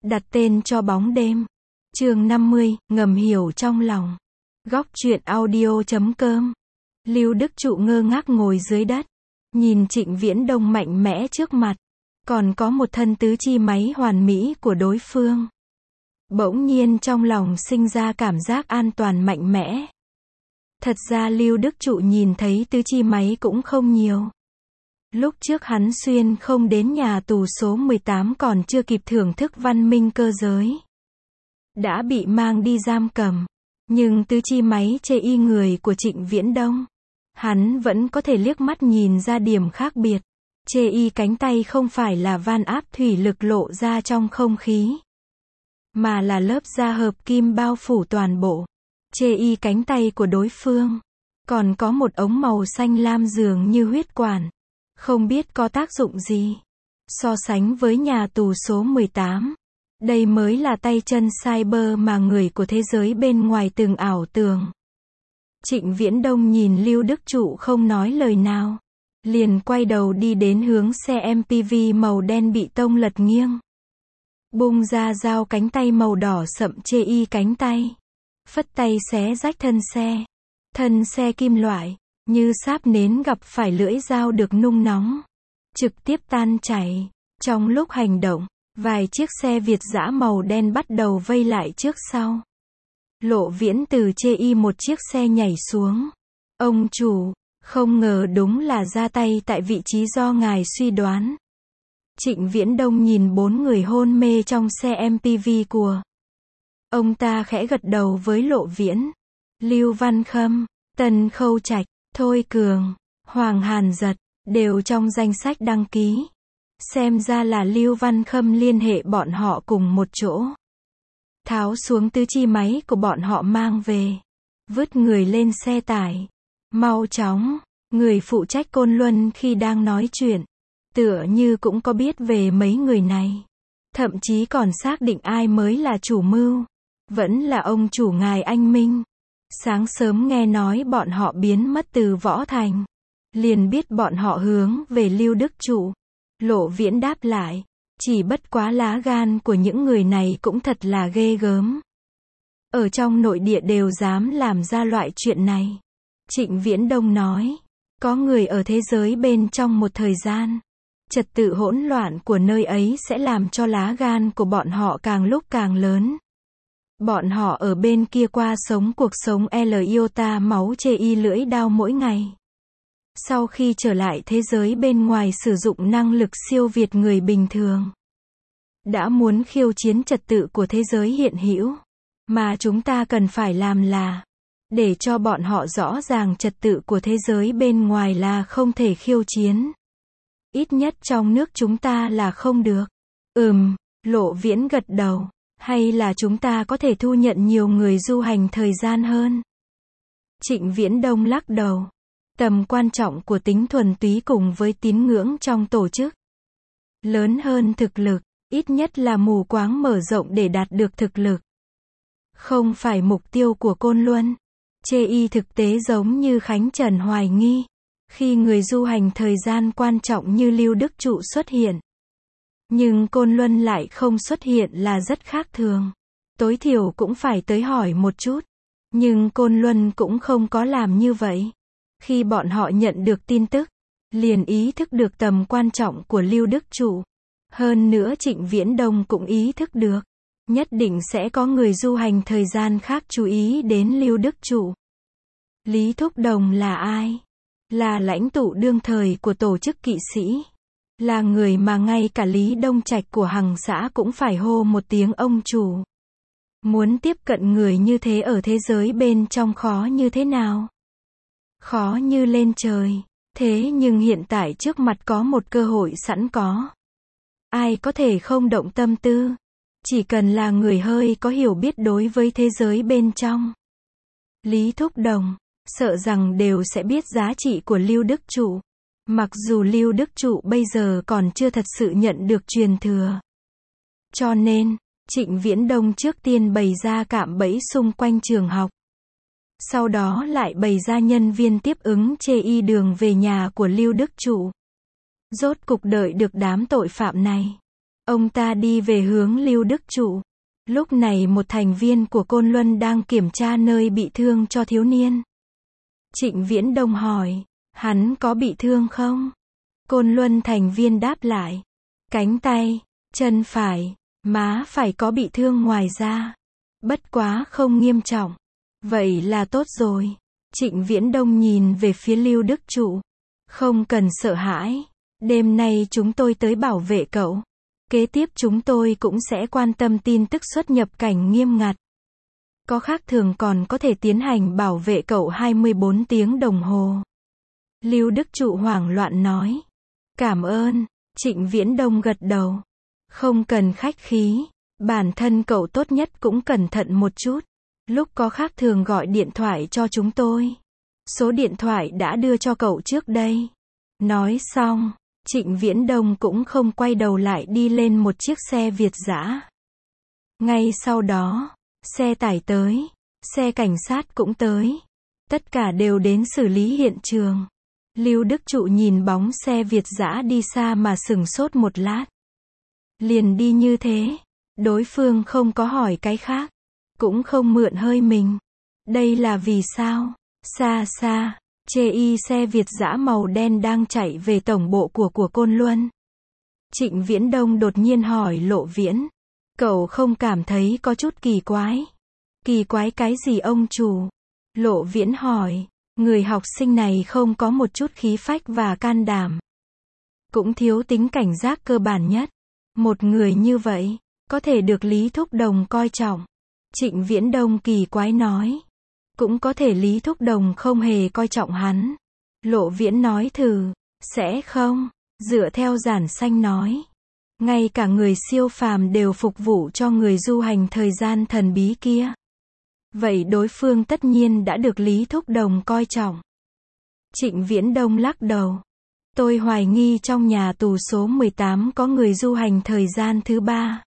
Đặt tên cho bóng đêm. Chương 50, ngầm hiểu trong lòng. Góc truyện audio.com. Lưu Đức Trụ ngơ ngác ngồi dưới đất, nhìn Trịnh Viễn Đông mạnh mẽ trước mặt, còn có một thân tứ chi máy hoàn mỹ của đối phương. Bỗng nhiên trong lòng sinh ra cảm giác an toàn mạnh mẽ. Thật ra Lưu Đức Trụ nhìn thấy tứ chi máy cũng không nhiều. Lúc trước hắn xuyên không đến nhà tù số 18 còn chưa kịp thưởng thức văn minh cơ giới, đã bị mang đi giam cầm. Nhưng tứ chi máy chê y người của Trịnh Viễn Đông, hắn vẫn có thể liếc mắt nhìn ra điểm khác biệt. Chê y cánh tay không phải là van áp thủy lực lộ ra trong không khí, mà là lớp da hợp kim bao phủ toàn bộ. Chê y cánh tay của đối phương còn có một ống màu xanh lam dường như huyết quản, không biết có tác dụng gì. So sánh với nhà tù số 18, đây mới là tay chân cyber mà người của thế giới bên ngoài từng ảo tưởng. Trịnh Viễn Đông nhìn Lưu Đức Trụ không nói lời nào, liền quay đầu đi đến hướng xe MPV màu đen bị tông lật nghiêng. Bung ra dao cánh tay màu đỏ sậm chê y cánh tay, phất tay xé rách thân xe. Thân xe kim loại, như sáp nến gặp phải lưỡi dao được nung nóng, trực tiếp tan chảy. Trong lúc hành động, vài chiếc xe Việt dã màu đen bắt đầu vây lại trước sau. Lộ Viễn từ chê y một chiếc xe nhảy xuống. Ông chủ, không ngờ đúng là ra tay tại vị trí do ngài suy đoán. Trịnh Viễn Đông nhìn bốn người hôn mê trong xe MPV của ông ta khẽ gật đầu với Lộ Viễn. Lưu Văn Khâm, Tần Khâu Trạch, Thôi Cường, Hoàng Hàn Giật, đều trong danh sách đăng ký. Xem ra là Lưu Văn Khâm liên hệ bọn họ cùng một chỗ. Tháo xuống tứ chi máy của bọn họ mang về. Vứt người lên xe tải. Mau chóng, người phụ trách Côn Luân khi đang nói chuyện, tựa như cũng có biết về mấy người này. Thậm chí còn xác định ai mới là chủ mưu. Vẫn là ông chủ ngài Anh Minh. Sáng sớm nghe nói bọn họ biến mất từ Võ Thành, liền biết bọn họ hướng về Lưu Đức Trụ. Lộ Viễn đáp lại, chỉ bất quá lá gan của những người này cũng thật là ghê gớm. Ở trong nội địa đều dám làm ra loại chuyện này. Trịnh Viễn Đông nói, có người ở thế giới bên trong một thời gian, trật tự hỗn loạn của nơi ấy sẽ làm cho lá gan của bọn họ càng lúc càng lớn. Bọn họ ở bên kia qua sống cuộc sống iota máu chê y lưỡi đao mỗi ngày. Sau khi trở lại thế giới bên ngoài sử dụng năng lực siêu việt người bình thường. Đã muốn khiêu chiến trật tự của thế giới hiện hữu. Mà chúng ta cần phải làm là để cho bọn họ rõ ràng trật tự của thế giới bên ngoài là không thể khiêu chiến. Ít nhất trong nước chúng ta là không được. Lộ Viễn gật đầu. Hay là chúng ta có thể thu nhận nhiều người du hành thời gian hơn? Trịnh Viễn Đông lắc đầu. Tầm quan trọng của tính thuần túy cùng với tín ngưỡng trong tổ chức lớn hơn thực lực, ít nhất là mù quáng mở rộng để đạt được thực lực. Không phải mục tiêu của Côn Luân. Chê y thực tế giống như Khánh Trần hoài nghi. Khi người du hành thời gian quan trọng như Lưu Đức Trụ xuất hiện, nhưng Côn Luân lại không xuất hiện là rất khác thường. Tối thiểu cũng phải tới hỏi một chút. Nhưng Côn Luân cũng không có làm như vậy. Khi bọn họ nhận được tin tức, liền ý thức được tầm quan trọng của Lưu Đức Trụ. Hơn nữa Trịnh Viễn Đông cũng ý thức được, nhất định sẽ có người du hành thời gian khác chú ý đến Lưu Đức Trụ. Lý Thúc Đồng là ai? Là lãnh tụ đương thời của tổ chức kỵ sĩ. Là người mà ngay cả Lý Đông Trạch của Hằng xã cũng phải hô một tiếng ông chủ. Muốn tiếp cận người như thế ở thế giới bên trong khó như thế nào? Khó như lên trời. Thế nhưng hiện tại trước mặt có một cơ hội sẵn có. Ai có thể không động tâm tư? Chỉ cần là người hơi có hiểu biết đối với thế giới bên trong. Lý Thúc Đồng, sợ rằng đều sẽ biết giá trị của Lưu Đức Trụ. Mặc dù Lưu Đức Trụ bây giờ còn chưa thật sự nhận được truyền thừa. Cho nên, Trịnh Viễn Đông trước tiên bày ra cạm bẫy xung quanh trường học. Sau đó lại bày ra nhân viên tiếp ứng chê y đường về nhà của Lưu Đức Trụ. Rốt cục đợi được đám tội phạm này. Ông ta đi về hướng Lưu Đức Trụ. Lúc này một thành viên của Côn Luân đang kiểm tra nơi bị thương cho thiếu niên. Trịnh Viễn Đông hỏi, hắn có bị thương không? Côn Luân thành viên đáp lại, cánh tay, chân phải, má phải có bị thương ngoài ra. Bất quá không nghiêm trọng. Vậy là tốt rồi. Trịnh Viễn Đông nhìn về phía Lưu Đức Trụ. Không cần sợ hãi. Đêm nay chúng tôi tới bảo vệ cậu. Kế tiếp chúng tôi cũng sẽ quan tâm tin tức xuất nhập cảnh nghiêm ngặt. Có khác thường còn có thể tiến hành bảo vệ cậu 24 tiếng đồng hồ. Lưu Đức Trụ hoảng loạn nói. Cảm ơn. Trịnh Viễn Đông gật đầu. Không cần khách khí. Bản thân cậu tốt nhất cũng cẩn thận một chút. Lúc có khác thường gọi điện thoại cho chúng tôi. Số điện thoại đã đưa cho cậu trước đây. Nói xong, Trịnh Viễn Đông cũng không quay đầu lại đi lên một chiếc xe Việt dã. Ngay sau đó, xe tải tới, xe cảnh sát cũng tới. Tất cả đều đến xử lý hiện trường. Lưu Đức Trụ nhìn bóng xe Việt dã đi xa mà sửng sốt một lát. Liền đi như thế. Đối phương không có hỏi cái khác. Cũng không mượn hơi mình. Đây là vì sao? Xa xa, chê y xe Việt dã màu đen đang chạy về tổng bộ của Côn Luân. Trịnh Viễn Đông đột nhiên hỏi Lộ Viễn. Cậu không cảm thấy có chút kỳ quái? Kỳ quái cái gì ông chủ? Lộ Viễn hỏi. Người học sinh này không có một chút khí phách và can đảm. Cũng thiếu tính cảnh giác cơ bản nhất. Một người như vậy, có thể được Lý Thúc Đồng coi trọng. Trịnh Viễn Đông kỳ quái nói. Cũng có thể Lý Thúc Đồng không hề coi trọng hắn. Lộ Viễn nói thử. Sẽ không. Dựa theo giản xanh nói. Ngay cả người siêu phàm đều phục vụ cho người du hành thời gian thần bí kia. Vậy đối phương tất nhiên đã được Lý Thúc Đồng coi trọng. Trịnh Viễn Đông lắc đầu. Tôi hoài nghi trong nhà tù số 18 có người du hành thời gian thứ 3.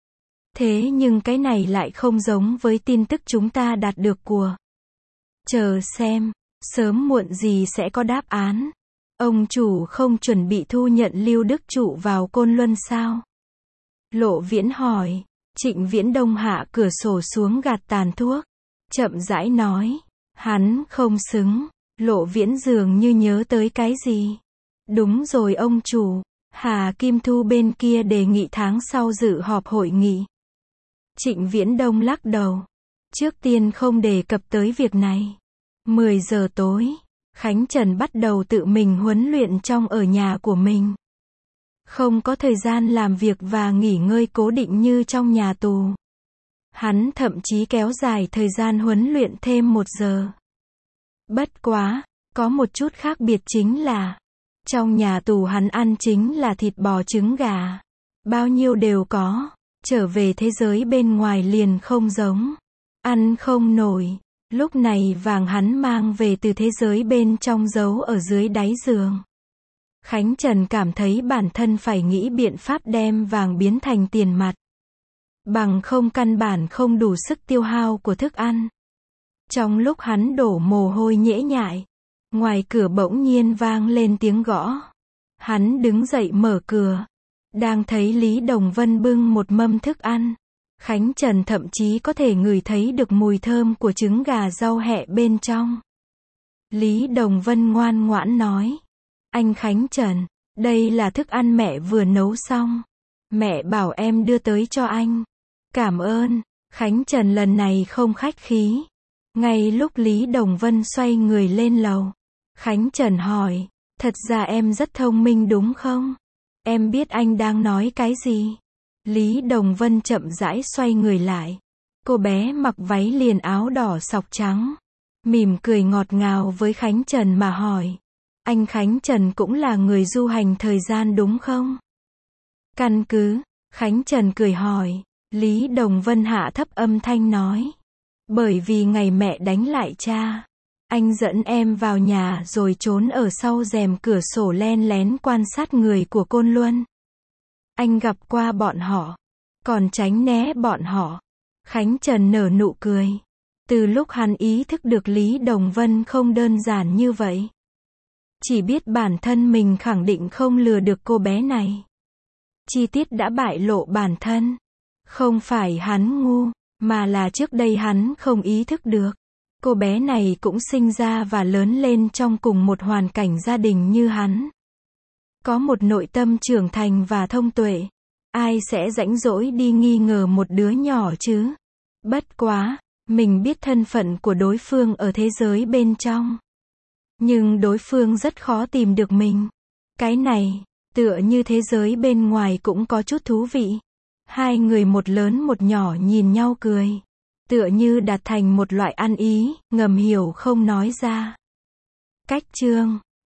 Thế nhưng cái này lại không giống với tin tức chúng ta đạt được của. Chờ xem, sớm muộn gì sẽ có đáp án. Ông chủ không chuẩn bị thu nhận Lưu Đức Trụ vào Côn Luân sao? Lộ Viễn hỏi. Trịnh Viễn Đông hạ cửa sổ xuống gạt tàn thuốc. Chậm rãi nói. Hắn không xứng. Lộ Viễn dường như nhớ tới cái gì. Đúng rồi ông chủ. Hà Kim Thu bên kia đề nghị tháng sau dự họp hội nghị. Trịnh Viễn Đông lắc đầu. Trước tiên không đề cập tới việc này. 10 giờ tối, Khánh Trần bắt đầu tự mình huấn luyện trong ở nhà của mình. Không có thời gian làm việc và nghỉ ngơi cố định như trong nhà tù. Hắn thậm chí kéo dài thời gian huấn luyện thêm 1 giờ. Bất quá, có một chút khác biệt chính là, trong nhà tù hắn ăn chính là thịt bò trứng gà. Bao nhiêu đều có, trở về thế giới bên ngoài liền không giống. Ăn không nổi. Lúc này vàng hắn mang về từ thế giới bên trong giấu ở dưới đáy giường. Khánh Trần cảm thấy bản thân phải nghĩ biện pháp đem vàng biến thành tiền mặt. Bằng không căn bản không đủ sức tiêu hao của thức ăn. Trong lúc hắn đổ mồ hôi nhễ nhại, ngoài cửa bỗng nhiên vang lên tiếng gõ. Hắn đứng dậy mở cửa. Đang thấy Lý Đồng Vân bưng một mâm thức ăn. Khánh Trần thậm chí có thể ngửi thấy được mùi thơm của trứng gà rau hẹ bên trong. Lý Đồng Vân ngoan ngoãn nói. Anh Khánh Trần, đây là thức ăn mẹ vừa nấu xong. Mẹ bảo em đưa tới cho anh. Cảm ơn. Khánh Trần lần này không khách khí. Ngay lúc Lý Đồng Vân xoay người lên lầu, Khánh Trần hỏi. Thật ra em rất thông minh đúng không? Em biết anh đang nói cái gì? Lý Đồng Vân chậm rãi xoay người lại. Cô bé mặc váy liền áo đỏ sọc trắng. Mỉm cười ngọt ngào với Khánh Trần mà hỏi. Anh Khánh Trần cũng là người du hành thời gian đúng không? Căn cứ, Khánh Trần cười hỏi. Lý Đồng Vân hạ thấp âm thanh nói. Bởi vì ngày mẹ đánh lại cha, anh dẫn em vào nhà rồi trốn ở sau rèm cửa sổ len lén quan sát người của Côn Luân. Anh gặp qua bọn họ, còn tránh né bọn họ. Khánh Trần nở nụ cười. Từ lúc hắn ý thức được Lý Đồng Vân không đơn giản như vậy. Chỉ biết bản thân mình khẳng định không lừa được cô bé này. Chi tiết đã bại lộ bản thân. Không phải hắn ngu, mà là trước đây hắn không ý thức được. Cô bé này cũng sinh ra và lớn lên trong cùng một hoàn cảnh gia đình như hắn. Có một nội tâm trưởng thành và thông tuệ. Ai sẽ rãnh rỗi đi nghi ngờ một đứa nhỏ chứ? Bất quá, mình biết thân phận của đối phương ở thế giới bên trong. Nhưng đối phương rất khó tìm được mình. Cái này, tựa như thế giới bên ngoài cũng có chút thú vị. Hai người một lớn một nhỏ nhìn nhau cười. Tựa như đạt thành một loại ăn ý, ngầm hiểu không nói ra. Cách chương